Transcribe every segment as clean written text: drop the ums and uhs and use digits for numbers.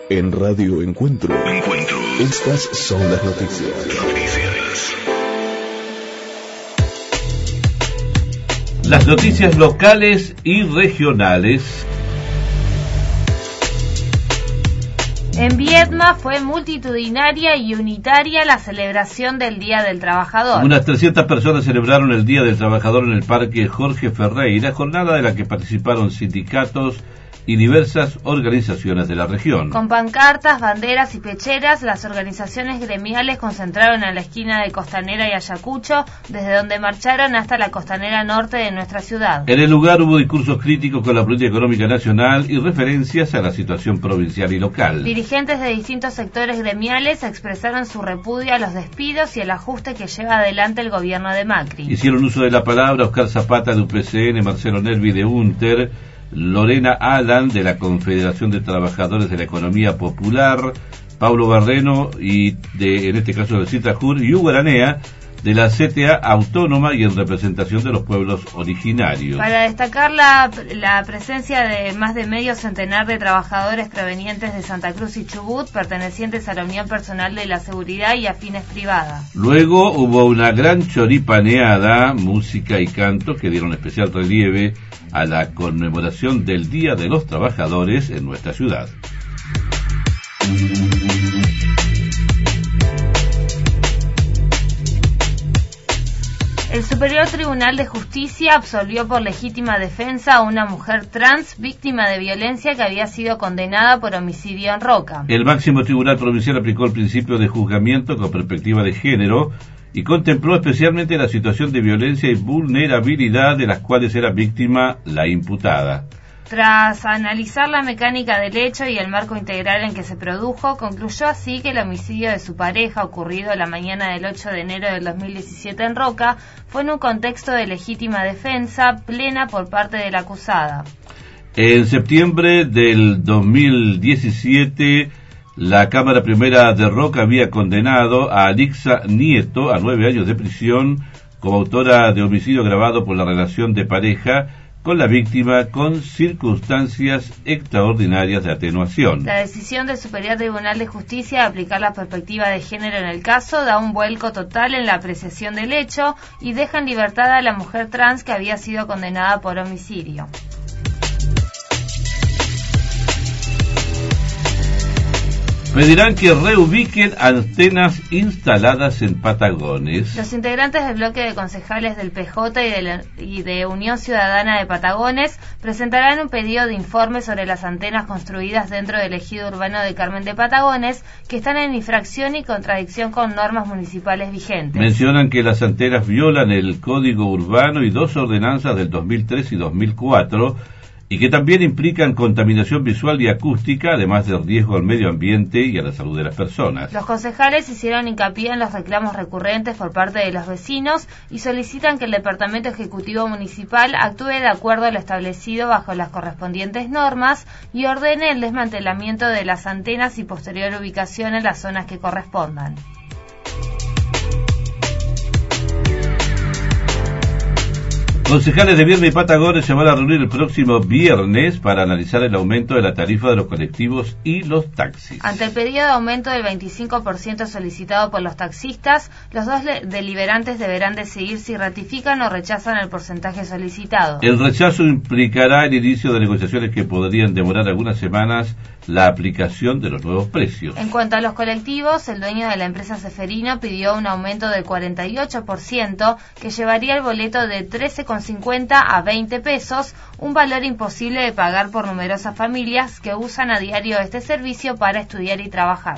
En Radio Encuentro. Estas son las noticias. Las noticias locales y regionales. En Viedma fue multitudinaria y unitaria la celebración del Día del Trabajador. Unas 300 personas celebraron el Día del Trabajador en el Parque Jorge Ferreira, jornada de la que participaron sindicatos y diversas organizaciones de la región. Con pancartas, banderas y pecheras, las organizaciones gremiales concentraron en la esquina de Costanera y Ayacucho, desde donde marcharon hasta la costanera norte de nuestra ciudad. En el lugar hubo discursos críticos con la política económica nacional y referencias a la situación provincial y local. Dirigentes de distintos sectores gremiales expresaron su repudio a los despidos y el ajuste que lleva adelante el gobierno de Macri. Hicieron uso de la palabra Oscar Zapata de UPCN, Marcelo Nervi de UNTER, Lorena Alan de la Confederación de Trabajadores de la Economía Popular, Paulo Barreno y en este caso de Citajur, y Hugo Aranea de la CTA Autónoma y en representación de los pueblos originarios. Para destacar la presencia de más de medio centenar de trabajadores provenientes de Santa Cruz y Chubut, pertenecientes a la Unión Personal de la Seguridad y a fines privadas. Luego hubo una gran choripaneada, música y canto que dieron especial relieve a la conmemoración del Día de los Trabajadores en nuestra ciudad. El Superior Tribunal de Justicia absolvió por legítima defensa a una mujer trans víctima de violencia que había sido condenada por homicidio en Roca. El máximo tribunal provincial aplicó el principio de juzgamiento con perspectiva de género y contempló especialmente la situación de violencia y vulnerabilidad de las cuales era víctima la imputada. Tras analizar la mecánica del hecho y el marco integral en que se produjo, concluyó así que el homicidio de su pareja, ocurrido la mañana del 8 de enero del 2017 en Roca, fue en un contexto de legítima defensa plena por parte de la acusada. En septiembre del 2017, la Cámara Primera de Roca había condenado a Alixa Nieto a 9 años de prisión como autora de homicidio agravado por la relación de pareja con la víctima con circunstancias extraordinarias de atenuación. La decisión del Superior Tribunal de Justicia de aplicar la perspectiva de género en el caso da un vuelco total en la apreciación del hecho y deja en libertad a la mujer trans que había sido condenada por homicidio. Pedirán que reubiquen antenas instaladas en Patagones. Los integrantes del bloque de concejales del PJ y de Unión Ciudadana de Patagones presentarán un pedido de informe sobre las antenas construidas dentro del ejido urbano de Carmen de Patagones que están en infracción y contradicción con normas municipales vigentes. Mencionan que las antenas violan el Código Urbano y 2 ordenanzas del 2003 y 2004 y que también implican contaminación visual y acústica, además de riesgo al medio ambiente y a la salud de las personas. Los concejales hicieron hincapié en los reclamos recurrentes por parte de los vecinos y solicitan que el Departamento Ejecutivo Municipal actúe de acuerdo a lo establecido bajo las correspondientes normas y ordene el desmantelamiento de las antenas y posterior ubicación en las zonas que correspondan. Concejales de Viedma y Patagones se van a reunir el próximo viernes para analizar el aumento de la tarifa de los colectivos y los taxis. Ante el pedido de aumento del 25% solicitado por los taxistas, los dos deliberantes deberán decidir si ratifican o rechazan el porcentaje solicitado. El rechazo implicará el inicio de negociaciones que podrían demorar algunas semanas la aplicación de los nuevos precios. En cuanto a los colectivos, el dueño de la empresa Seferino pidió un aumento del 48% que llevaría el boleto de 13,50 a 20 pesos, un valor imposible de pagar por numerosas familias que usan a diario este servicio para estudiar y trabajar.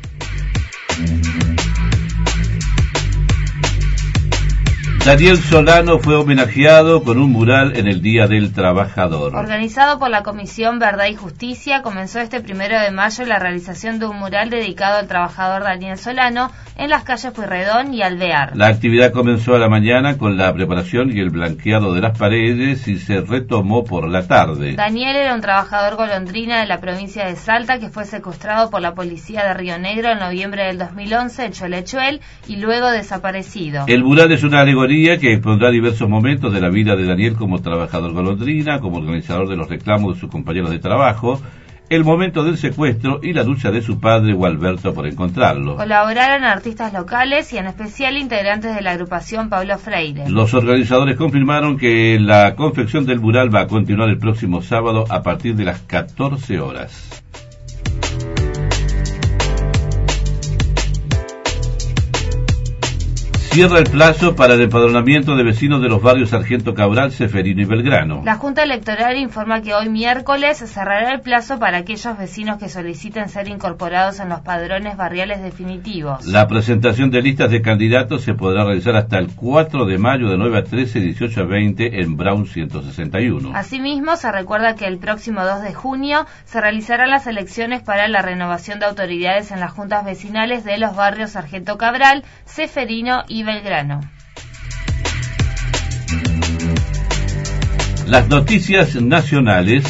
Daniel Solano fue homenajeado con un mural en el Día del Trabajador. Organizado por la Comisión Verdad y Justicia, comenzó este 1 de mayo la realización de un mural dedicado al trabajador Daniel Solano en las calles Pueyrredón y Alvear. La actividad comenzó a la mañana con la preparación y el blanqueado de las paredes y se retomó por la tarde. Daniel era un trabajador golondrina de la provincia de Salta que fue secuestrado por la policía de Río Negro en noviembre del 2011 en Cholechuel y luego desaparecido. El mural es una alegoría que expondrá diversos momentos de la vida de Daniel como trabajador golondrina, como organizador de los reclamos de sus compañeros de trabajo, el momento del secuestro y la lucha de su padre Gualberto por encontrarlo. Colaboraron artistas locales y en especial integrantes de la agrupación Pablo Freire. Los organizadores confirmaron que la confección del mural va a continuar el próximo sábado a partir de las 14 horas. Cierra el plazo para el empadronamiento de vecinos de los barrios Sargento Cabral, Ceferino y Belgrano. La Junta Electoral informa que hoy miércoles cerrará el plazo para aquellos vecinos que soliciten ser incorporados en los padrones barriales definitivos. La presentación de listas de candidatos se podrá realizar hasta el 4 de mayo de 9 a 13, 18 a 20 en Brown 161. Asimismo, se recuerda que el próximo 2 de junio se realizarán las elecciones para la renovación de autoridades en las juntas vecinales de los barrios Sargento Cabral, Ceferino y Belgrano. Las noticias nacionales.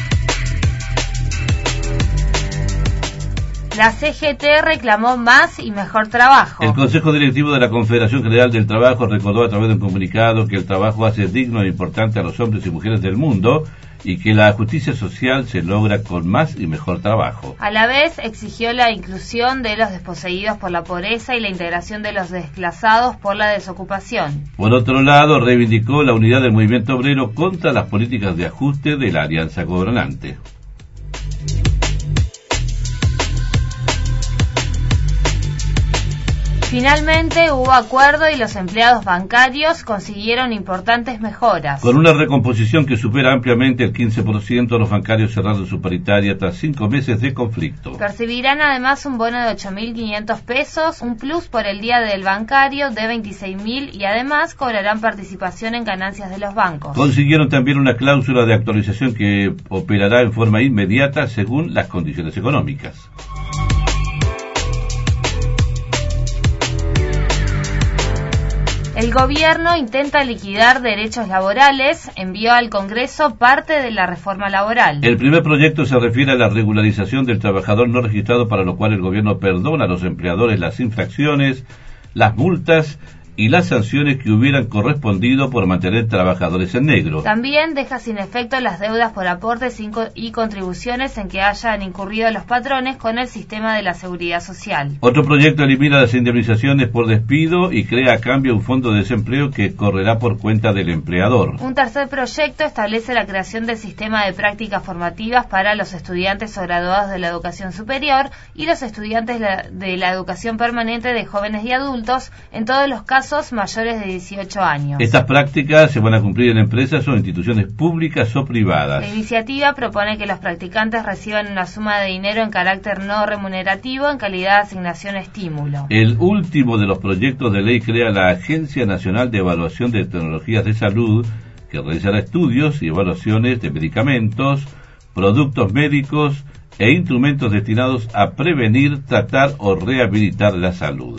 La CGT reclamó más y mejor trabajo. El Consejo Directivo de la Confederación General del Trabajo recordó a través de un comunicado que el trabajo hace digno e importante a los hombres y mujeres del mundo y que la justicia social se logra con más y mejor trabajo. A la vez, exigió la inclusión de los desposeídos por la pobreza y la integración de los desplazados por la desocupación. Por otro lado, reivindicó la unidad del movimiento obrero contra las políticas de ajuste de la alianza gobernante. Finalmente hubo acuerdo y los empleados bancarios consiguieron importantes mejoras. Con una recomposición que supera ampliamente el 15%, los bancarios cerraron su paritaria tras 5 meses de conflicto. Percibirán además un bono de 8.500 pesos, un plus por el día del bancario de 26.000 y además cobrarán participación en ganancias de los bancos. Consiguieron también una cláusula de actualización que operará en forma inmediata según las condiciones económicas. El gobierno intenta liquidar derechos laborales, envió al Congreso parte de la reforma laboral. El primer proyecto se refiere a la regularización del trabajador no registrado, para lo cual el gobierno perdona a los empleadores las infracciones, las multas y las sanciones que hubieran correspondido por mantener trabajadores en negro. También deja sin efecto las deudas por aportes y contribuciones en que hayan incurrido los patrones con el sistema de la seguridad social. Otro proyecto elimina las indemnizaciones por despido y crea a cambio un fondo de desempleo que correrá por cuenta del empleador. Un tercer proyecto establece la creación del sistema de prácticas formativas para los estudiantes o graduados de la educación superior y los estudiantes de la educación permanente de jóvenes y adultos, en todos los casos mayores de 18 años. Estas prácticas se van a cumplir en empresas o instituciones públicas o privadas. La iniciativa propone que los practicantes reciban una suma de dinero en carácter no remunerativo en calidad de asignación estímulo. El último de los proyectos de ley crea la Agencia Nacional de Evaluación de Tecnologías de Salud, que realizará estudios y evaluaciones de medicamentos, productos médicos e instrumentos destinados a prevenir, tratar o rehabilitar la salud.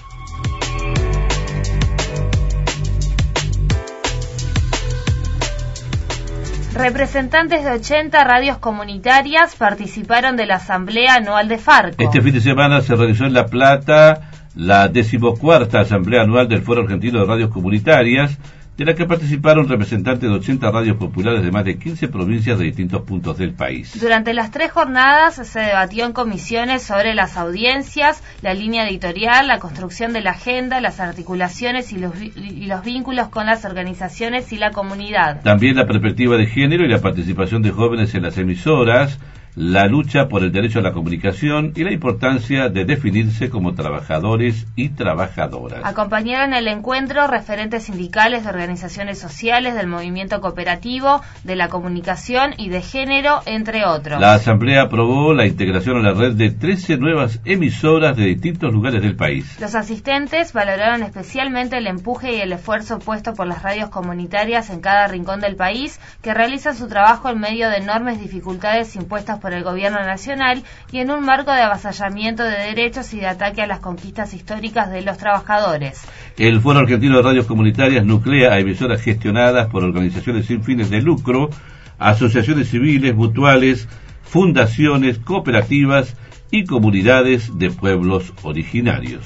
Representantes de 80 radios comunitarias participaron de la Asamblea Anual de Farco. Este fin de semana se realizó en La Plata la 14ª Asamblea Anual del Foro Argentino de Radios Comunitarias, de la que participaron representantes de 80 radios populares de más de 15 provincias de distintos puntos del país. Durante las 3 jornadas se debatió en comisiones sobre las audiencias, la línea editorial, la construcción de la agenda, las articulaciones y los vínculos con las organizaciones y la comunidad. También la perspectiva de género y la participación de jóvenes en las emisoras, la lucha por el derecho a la comunicación y la importancia de definirse como trabajadores y trabajadoras. Acompañaron el encuentro referentes sindicales de organizaciones sociales, del movimiento cooperativo, de la comunicación y de género, entre otros. La Asamblea aprobó la integración a la red de 13 nuevas emisoras de distintos lugares del país. Los asistentes valoraron especialmente el empuje y el esfuerzo puesto por las radios comunitarias en cada rincón del país, que realizan su trabajo en medio de enormes dificultades impuestas por el gobierno nacional y en un marco de avasallamiento de derechos y de ataque a las conquistas históricas de los trabajadores. El Foro Argentino de Radios Comunitarias nuclea a emisoras gestionadas por organizaciones sin fines de lucro, asociaciones civiles, mutuales, fundaciones, cooperativas y comunidades de pueblos originarios.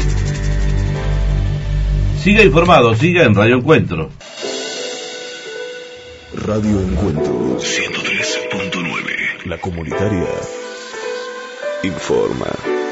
Siga informado, siga en Radio Encuentro. Radio Encuentro 103.9. La comunitaria informa.